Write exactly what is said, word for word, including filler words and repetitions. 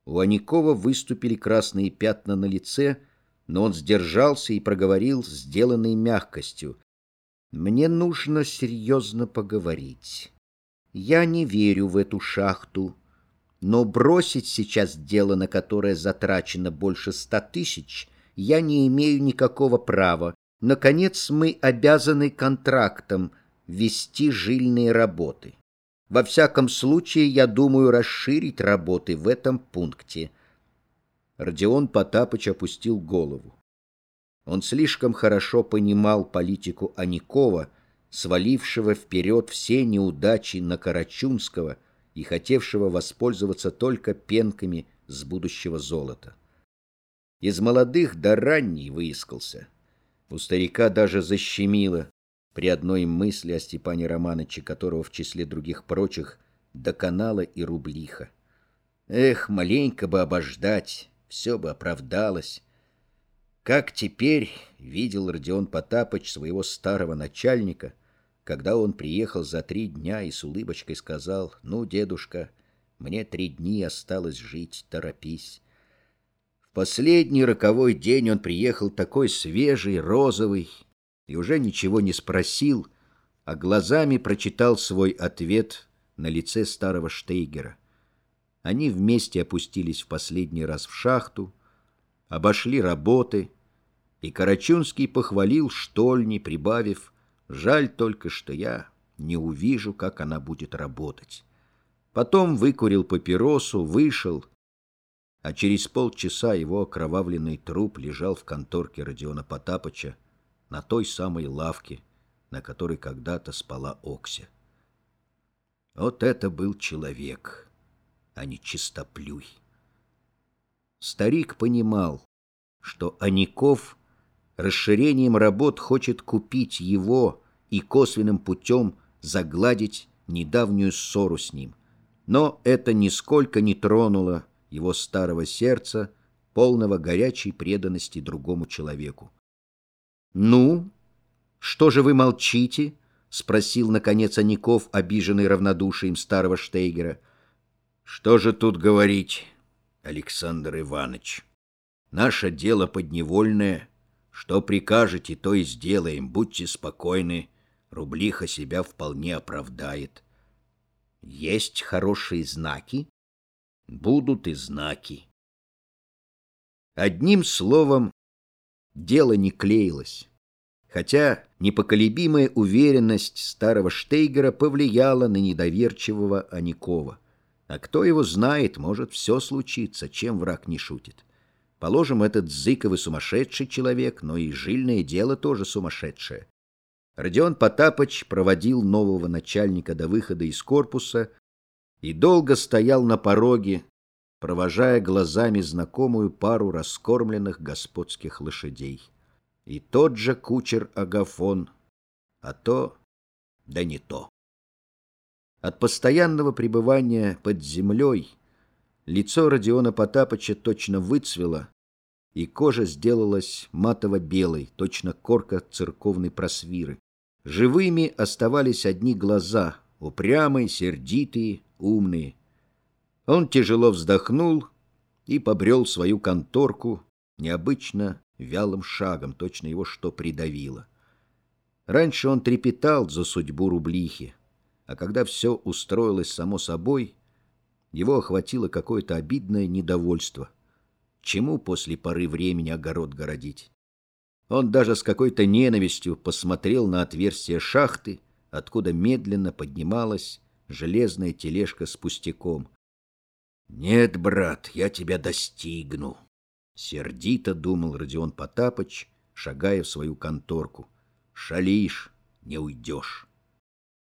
У Аникова выступили красные пятна на лице, но он сдержался и проговорил, сделанной мягкостью: «Мне нужно серьезно поговорить. Я не верю в эту шахту, но бросить сейчас дело, на которое затрачено больше ста тысяч, я не имею никакого права. Наконец, мы обязаны контрактом вести жильные работы. Во всяком случае, я думаю расширить работы в этом пункте». Родион Потапыч опустил голову. Он слишком хорошо понимал политику Аникова, свалившего вперед все неудачи на Карачунского и хотевшего воспользоваться только пенками с будущего золота. Из молодых до ранней выискался. У старика даже защемило при одной мысли о Степане Романовиче, которого в числе других прочих доконала и рублиха. Эх, маленько бы обождать, все бы оправдалось. Как теперь видел Родион Потапыч своего старого начальника, когда он приехал за три дня и с улыбочкой сказал: «Ну, дедушка, мне три дни осталось жить, торопись». В последний роковой день он приехал такой свежий, розовый, и уже ничего не спросил, а глазами прочитал свой ответ на лице старого Штейгера. Они вместе опустились в последний раз в шахту, обошли работы, и Карачунский похвалил штольни, прибавив: «Жаль только, что я не увижу, как она будет работать». Потом выкурил папиросу, вышел, а через полчаса его окровавленный труп лежал в конторке Родиона Потапыча на той самой лавке, на которой когда-то спала Окся. Вот это был человек, а не чистоплюй. Старик понимал, что Аников расширением работ хочет купить его и косвенным путем загладить недавнюю ссору с ним. Но это нисколько не тронуло его старого сердца, полного горячей преданности другому человеку. «Ну, что же вы молчите?» — спросил, наконец, Аников, обиженный равнодушием старого Штейгера. «Что же тут говорить, Александр Иванович? Наше дело подневольное. Что прикажете, то и сделаем. Будьте спокойны, рублиха себя вполне оправдает». «Есть хорошие знаки?» «Будут и знаки». Одним словом, дело не клеилось, хотя непоколебимая уверенность старого Штейгера повлияла на недоверчивого Аникова. А кто его знает, может все случиться, чем враг не шутит. Положим, этот Зыковый сумасшедший человек, но и жильное дело тоже сумасшедшее. Родион Потапыч проводил нового начальника до выхода из корпуса и долго стоял на пороге, провожая глазами знакомую пару раскормленных господских лошадей. И тот же кучер Агафон, а то, да не то. От постоянного пребывания под землей лицо Родиона Потапыча точно выцвело, и кожа сделалась матово-белой, точно корка церковной просвиры. Живыми оставались одни глаза, упрямые, сердитые, умные. Он тяжело вздохнул и побрел в свою конторку необычно вялым шагом, точно его что придавило. Раньше он трепетал за судьбу рублихи, а когда все устроилось само собой, его охватило какое-то обидное недовольство. Чему после поры времени огород городить? Он даже с какой-то ненавистью посмотрел на отверстие шахты, откуда медленно поднималась железная тележка с пустяком. «Нет, брат, я тебя достигну», — сердито думал Родион Потапыч, шагая в свою конторку. «Шалишь, не уйдешь».